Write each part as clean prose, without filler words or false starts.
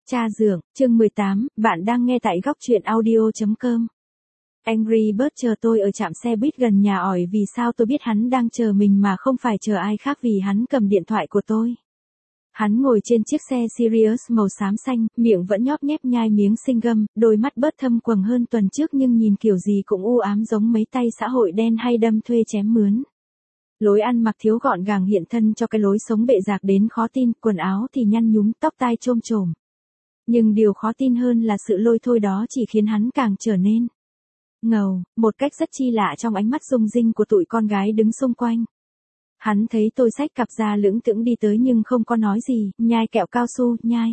Cha dượng, chương 18, bạn đang nghe tại góc truyện audio.com. Angry Bird chờ tôi ở trạm xe buýt gần nhà ỏi vì sao tôi biết hắn đang chờ mình mà không phải chờ ai khác vì hắn cầm điện thoại của tôi. Hắn ngồi trên chiếc xe Sirius màu xám xanh, miệng vẫn nhóp nhép nhai miếng sinh gum, đôi mắt bớt thâm quầng hơn tuần trước nhưng nhìn kiểu gì cũng u ám giống mấy tay xã hội đen hay đâm thuê chém mướn. Lối ăn mặc thiếu gọn gàng hiện thân cho cái lối sống bệ rạc đến khó tin, quần áo thì nhăn nhúm, tóc tai chôm chồm. Nhưng điều khó tin hơn là sự lôi thôi đó chỉ khiến hắn càng trở nên ngầu, một cách rất chi lạ trong ánh mắt rung rinh của tụi con gái đứng xung quanh. Hắn thấy tôi xách cặp ra lững thững đi tới nhưng không có nói gì, nhai kẹo cao su, nhai.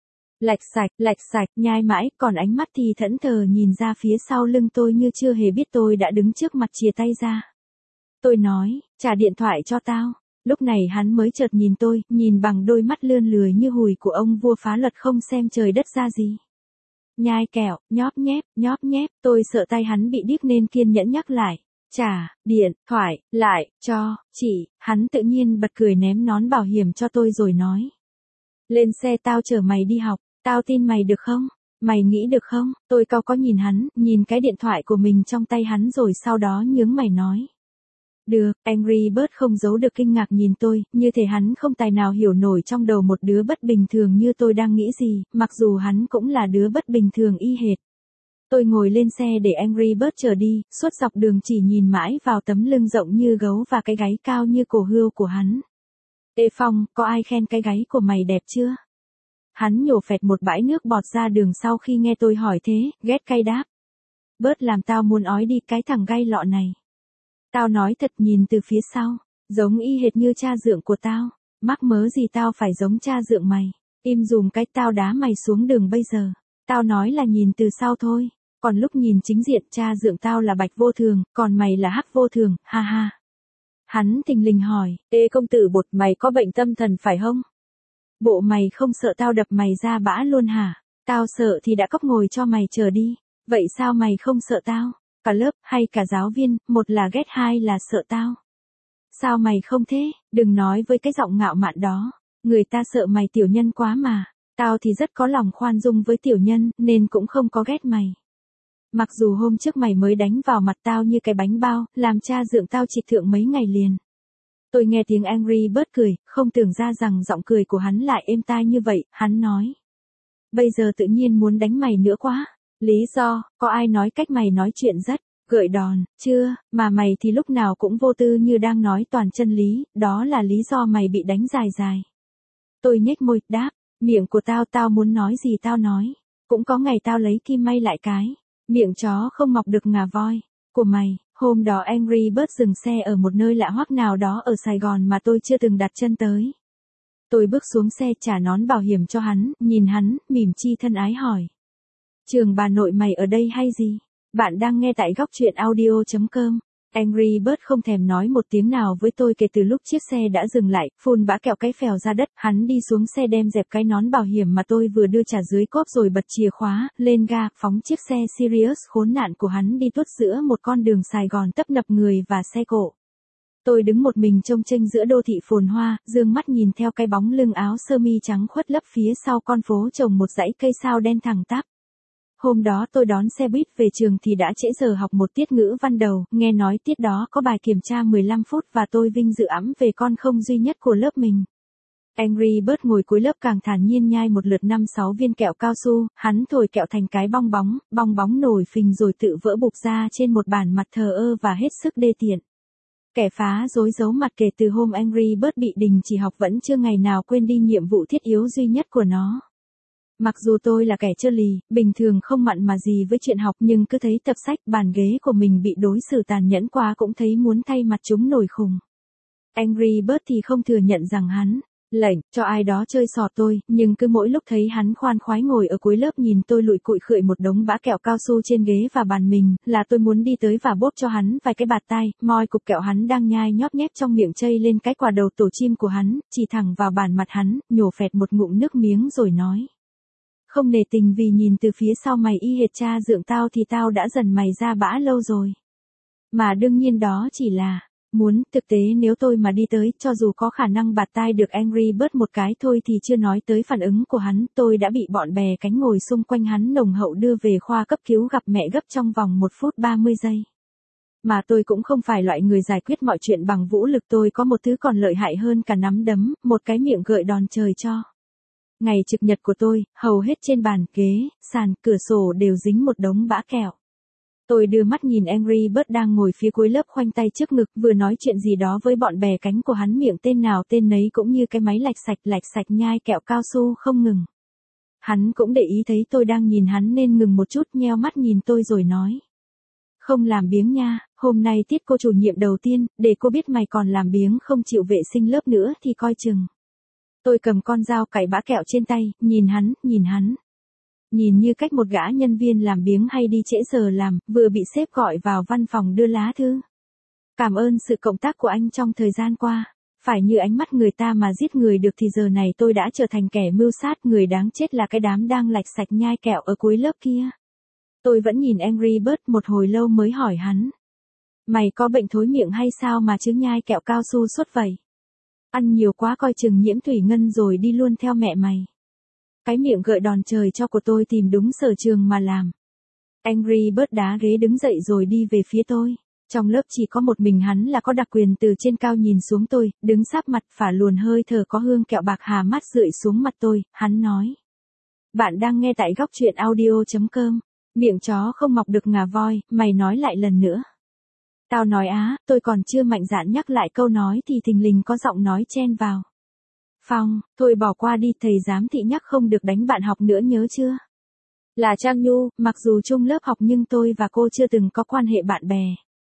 Lạch sạch, nhai mãi, còn ánh mắt thì thẫn thờ nhìn ra phía sau lưng tôi như chưa hề biết tôi đã đứng trước mặt chìa tay ra. Tôi nói, trả điện thoại cho tao. Lúc này hắn mới chợt nhìn tôi, nhìn bằng đôi mắt lươn lười như hùi của ông vua phá luật không xem trời đất ra gì. Nhai kẹo, nhóp nhép, tôi sợ tay hắn bị điếc nên kiên nhẫn nhắc lại. Trả, điện, thoại, lại, cho, chị, hắn tự nhiên bật cười ném nón bảo hiểm cho tôi rồi nói. Lên xe tao chở mày đi học, tao tin mày được không? Mày nghĩ được không? Tôi cau có nhìn hắn, nhìn cái điện thoại của mình trong tay hắn rồi sau đó nhướng mày nói. Được, Angry Bird không giấu được kinh ngạc nhìn tôi, như thể hắn không tài nào hiểu nổi trong đầu một đứa bất bình thường như tôi đang nghĩ gì, mặc dù hắn cũng là đứa bất bình thường y hệt. Tôi ngồi lên xe để Angry Bird chở đi, suốt dọc đường chỉ nhìn mãi vào tấm lưng rộng như gấu và cái gáy cao như cổ hươu của hắn. Ê Phong, có ai khen cái gáy của mày đẹp chưa? Hắn nhổ phẹt một bãi nước bọt ra đường sau khi nghe tôi hỏi thế, ghét cay đáp. Bird làm tao muốn ói đi cái thằng gay lọ này. Tao nói thật nhìn từ phía sau, giống y hệt như cha dượng của tao, mắc mớ gì tao phải giống cha dượng mày, im dùm cái tao đá mày xuống đường bây giờ, tao nói là nhìn từ sau thôi, còn lúc nhìn chính diện cha dượng tao là bạch vô thường, còn mày là hắc vô thường, ha ha. Hắn thình lình hỏi, ê công tử bột mày có bệnh tâm thần phải không? Bộ mày không sợ tao đập mày ra bã luôn hả? Tao sợ thì đã cóc ngồi cho mày chờ đi, vậy sao mày không sợ tao? Cả lớp, hay cả giáo viên, một là ghét hai là sợ tao. Sao mày không thế, đừng nói với cái giọng ngạo mạn đó, người ta sợ mày tiểu nhân quá mà, tao thì rất có lòng khoan dung với tiểu nhân, nên cũng không có ghét mày. Mặc dù hôm trước mày mới đánh vào mặt tao như cái bánh bao, làm cha dượng tao trịch thượng mấy ngày liền. Tôi nghe tiếng Angry Bird cười, không tưởng ra rằng giọng cười của hắn lại êm tai như vậy, hắn nói. Bây giờ tự nhiên muốn đánh mày nữa quá. Lý do, có ai nói cách mày nói chuyện rất gợi đòn, chưa, mà mày thì lúc nào cũng vô tư như đang nói toàn chân lý, đó là lý do mày bị đánh dài dài. Tôi nhếch môi, đáp, miệng của tao muốn nói gì tao nói, cũng có ngày tao lấy kim may lại cái, miệng chó không mọc được ngà voi, của mày. Hôm đó Angry Bird dừng xe ở một nơi lạ hoắc nào đó ở Sài Gòn mà tôi chưa từng đặt chân tới. Tôi bước xuống xe trả nón bảo hiểm cho hắn, nhìn hắn, mỉm chi thân ái hỏi. Trường bà nội mày ở đây hay gì? Bạn đang nghe tại góc truyện audio.com. Angry Bird không thèm nói một tiếng nào với tôi kể từ lúc chiếc xe đã dừng lại, phun bã kẹo cái phèo ra đất, hắn đi xuống xe đem dẹp cái nón bảo hiểm mà tôi vừa đưa trả dưới cốp rồi bật chìa khóa, lên ga, phóng chiếc xe Sirius khốn nạn của hắn đi tuốt giữa một con đường Sài Gòn tấp nập người và xe cộ. Tôi đứng một mình trông chênh giữa đô thị phồn hoa, dương mắt nhìn theo cái bóng lưng áo sơ mi trắng khuất lấp phía sau con phố trồng một dãy cây sao đen thẳng tắp. Hôm đó tôi đón xe buýt về trường thì đã trễ giờ học một tiết ngữ văn đầu, nghe nói tiết đó có bài kiểm tra 15 phút và tôi vinh dự ẵm về con không duy nhất của lớp mình. Angry Bird ngồi cuối lớp càng thản nhiên nhai một lượt 5-6 viên kẹo cao su, hắn thổi kẹo thành cái bong bóng nổi phình rồi tự vỡ bục ra trên một bản mặt thờ ơ và hết sức đê tiện. Kẻ phá rối giấu mặt kể từ hôm Angry Bird bị đình chỉ học vẫn chưa ngày nào quên đi nhiệm vụ thiết yếu duy nhất của nó. Mặc dù tôi là kẻ trơ lì, bình thường không mặn mà gì với chuyện học nhưng cứ thấy tập sách bàn ghế của mình bị đối xử tàn nhẫn quá cũng thấy muốn thay mặt chúng nổi khùng. Angry Bird thì không thừa nhận rằng hắn lệnh cho ai đó chơi xỏ tôi, nhưng cứ mỗi lúc thấy hắn khoan khoái ngồi ở cuối lớp nhìn tôi lụi cụi khựi một đống bã kẹo cao su trên ghế và bàn mình, là tôi muốn đi tới và bóp cho hắn vài cái bạt tai, moi cục kẹo hắn đang nhai nhóp nhép trong miệng chây lên cái quả đầu tổ chim của hắn, chỉ thẳng vào bàn mặt hắn, nhổ phẹt một ngụm nước miếng rồi nói. Không nể tình vì nhìn từ phía sau mày y hệt cha dượng tao thì tao đã dần mày ra bã lâu rồi. Mà đương nhiên đó chỉ là Muốn, thực tế nếu tôi mà đi tới, cho dù có khả năng bạt tai được Angry Bird một cái thôi thì chưa nói tới phản ứng của hắn, tôi đã bị bọn bè cánh ngồi xung quanh hắn nồng hậu đưa về khoa cấp cứu gặp mẹ gấp trong vòng 1 phút 30 giây. Mà tôi cũng không phải loại người giải quyết mọi chuyện bằng vũ lực, tôi có một thứ còn lợi hại hơn cả nắm đấm, một cái miệng gợi đòn trời cho. Ngày trực nhật của tôi, hầu hết trên bàn, ghế, sàn, cửa sổ đều dính một đống bã kẹo. Tôi đưa mắt nhìn Angry Bird đang ngồi phía cuối lớp khoanh tay trước ngực, vừa nói chuyện gì đó với bọn bè cánh của hắn, miệng tên nào tên nấy cũng như cái máy lạch sạch nhai kẹo cao su không ngừng. Hắn cũng để ý thấy tôi đang nhìn hắn nên ngừng một chút, nheo mắt nhìn tôi rồi nói. Không làm biếng nha, hôm nay tiết cô chủ nhiệm đầu tiên, để cô biết mày còn làm biếng không chịu vệ sinh lớp nữa thì coi chừng. Tôi cầm con dao cạy bã kẹo trên tay, nhìn hắn. Nhìn như cách một gã nhân viên làm biếng hay đi trễ giờ làm, vừa bị sếp gọi vào văn phòng đưa lá thư. Cảm ơn sự cộng tác của anh trong thời gian qua. Phải như ánh mắt người ta mà giết người được thì giờ này tôi đã trở thành kẻ mưu sát, người đáng chết là cái đám đang lạch sạch nhai kẹo ở cuối lớp kia. Tôi vẫn nhìn Angry Bird một hồi lâu mới hỏi hắn. Mày có bệnh thối miệng hay sao mà chứ nhai kẹo cao su suốt vậy? Ăn nhiều quá coi chừng nhiễm thủy ngân rồi đi luôn theo mẹ mày. Cái miệng gợi đòn trời cho của tôi tìm đúng sở trường mà làm. Angry Bird đá ghế đứng dậy rồi đi về phía tôi. Trong lớp chỉ có một mình hắn là có đặc quyền từ trên cao nhìn xuống tôi, đứng sáp mặt, phả luồn hơi thở có hương kẹo bạc hà mát rượi xuống mặt tôi, hắn nói. Bạn đang nghe tại góc truyện audio.com. Miệng chó không mọc được ngà voi, mày nói lại lần nữa. Tao nói á, tôi còn chưa mạnh dạn nhắc lại câu nói thì thình lình có giọng nói chen vào. Phong, thôi bỏ qua đi, thầy giám thị nhắc không được đánh bạn học nữa nhớ chưa? Là Trang Nhu, mặc dù chung lớp học nhưng tôi và cô chưa từng có quan hệ bạn bè.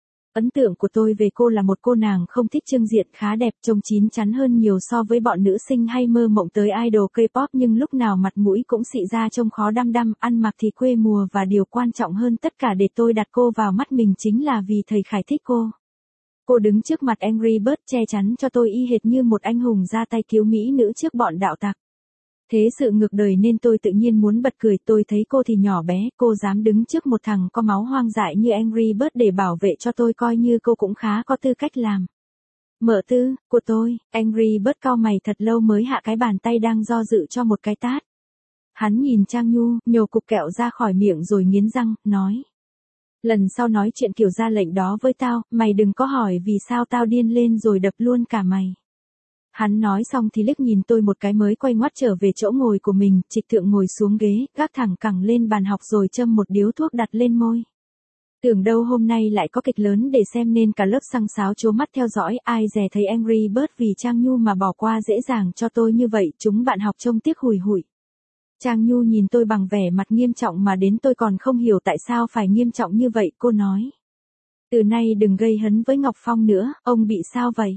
Ấn tượng của tôi về cô là một cô nàng không thích trưng diện, khá đẹp, trông chín chắn hơn nhiều so với bọn nữ sinh hay mơ mộng tới idol K-pop, nhưng lúc nào mặt mũi cũng xị ra trông khó đăm đăm, ăn mặc thì quê mùa, và điều quan trọng hơn tất cả để tôi đặt cô vào mắt mình chính là vì thầy Khải thích cô. Cô đứng trước mặt Angry Bird che chắn cho tôi y hệt như một anh hùng ra tay cứu mỹ nữ trước bọn đạo tặc. Thế sự ngược đời nên tôi tự nhiên muốn bật cười, tôi thấy cô thì nhỏ bé, cô dám đứng trước một thằng có máu hoang dại như Angry Bird để bảo vệ cho tôi, coi như cô cũng khá có tư cách làm. Mở tư, của tôi, Angry Bird cau mày thật lâu mới hạ cái bàn tay đang do dự cho một cái tát. Hắn nhìn Trang Nhu, nhổ cục kẹo ra khỏi miệng rồi nghiến răng, nói. Lần sau nói chuyện kiểu ra lệnh đó với tao, mày đừng có hỏi vì sao tao điên lên rồi đập luôn cả mày. Hắn nói xong thì liếc nhìn tôi một cái mới quay ngoắt trở về chỗ ngồi của mình, Trịch Thượng ngồi xuống ghế, gác thẳng cẳng lên bàn học rồi châm một điếu thuốc đặt lên môi. Tưởng đâu hôm nay lại có kịch lớn để xem nên cả lớp xăng xáo trố mắt theo dõi, ai dè thấy Angry Bird vì Trang Nhu mà bỏ qua dễ dàng cho tôi như vậy, chúng bạn học trông tiếc hùi hụi. Trang Nhu nhìn tôi bằng vẻ mặt nghiêm trọng mà đến tôi còn không hiểu tại sao phải nghiêm trọng như vậy, cô nói. Từ nay đừng gây hấn với Ngọc Phong nữa, ông bị sao vậy?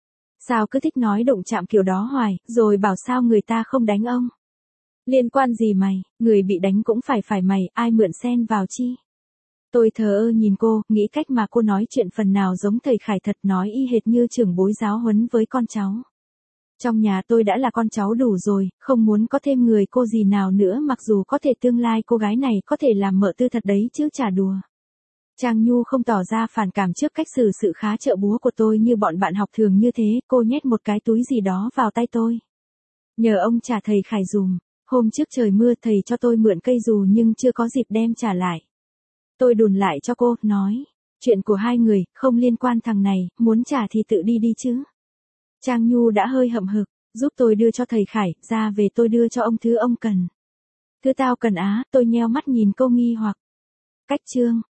Sao cứ thích nói đụng chạm kiểu đó hoài, rồi bảo sao người ta không đánh ông? Liên quan gì mày, người bị đánh cũng phải mày, ai mượn xen vào chi? Tôi thờ ơ nhìn cô, nghĩ cách mà cô nói chuyện phần nào giống thầy Khải thật, nói y hệt như trưởng bối giáo huấn với con cháu. Trong nhà tôi đã là con cháu đủ rồi, không muốn có thêm người cô gì nào nữa, mặc dù có thể tương lai cô gái này có thể làm mợ tư thật đấy chứ chả đùa. Trang Nhu không tỏ ra phản cảm trước cách xử sự khá trợ búa của tôi như bọn bạn học thường như thế, cô nhét một cái túi gì đó vào tay tôi. Nhờ ông trả thầy Khải dùm, hôm trước trời mưa thầy cho tôi mượn cây dù nhưng chưa có dịp đem trả lại. Tôi đùn lại cho cô, nói, chuyện của hai người, không liên quan thằng này, muốn trả thì tự đi đi chứ. Trang Nhu đã hơi hậm hực, giúp tôi đưa cho thầy Khải, ra về tôi đưa cho ông thứ ông cần. Thứ tao cần á, tôi nheo mắt nhìn cô nghi hoặc. Cách chương.